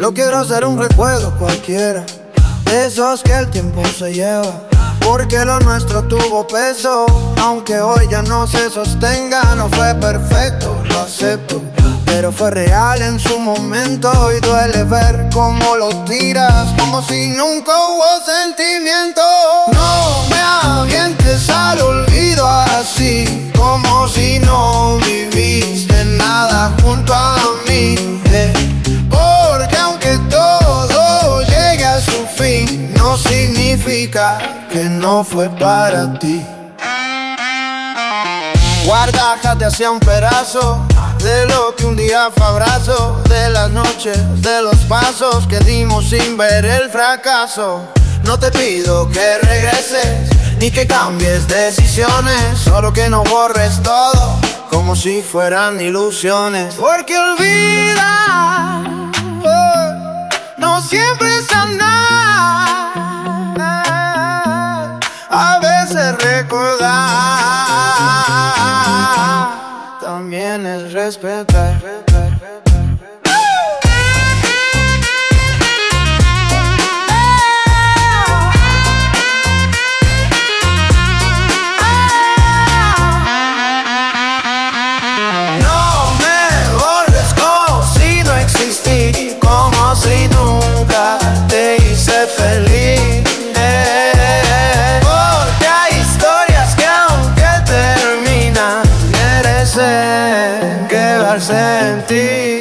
No quiero ser un recuerdo cualquiera, de esos que el tiempo se lleva, porque lo nuestro tuvo peso. Aunque hoy ya no se sostenga, no fue perfecto, lo acepto, pero fue real en su momento. Y duele ver cómo lo tiras, como si nunca hubo sentimiento. No me avientes al olvido así, como si no viviste nada junto a mí, porque aunque todo llegue a su fin, no significa que no fue para ti. Guardájate hacia un pedazo de lo que un día fue abrazo, de las noches, de los pasos que dimos sin ver el fracaso. No te pido que regreses, ni que cambies decisiones, solo que no borres todo, como si fueran ilusiones. Porque olvida, no siempre es sanar, a veces recordar también es respetar. No me borres como si no existí, como si nunca te hice feliz, porque hay historias que aunque terminan merecen quedarse en ti.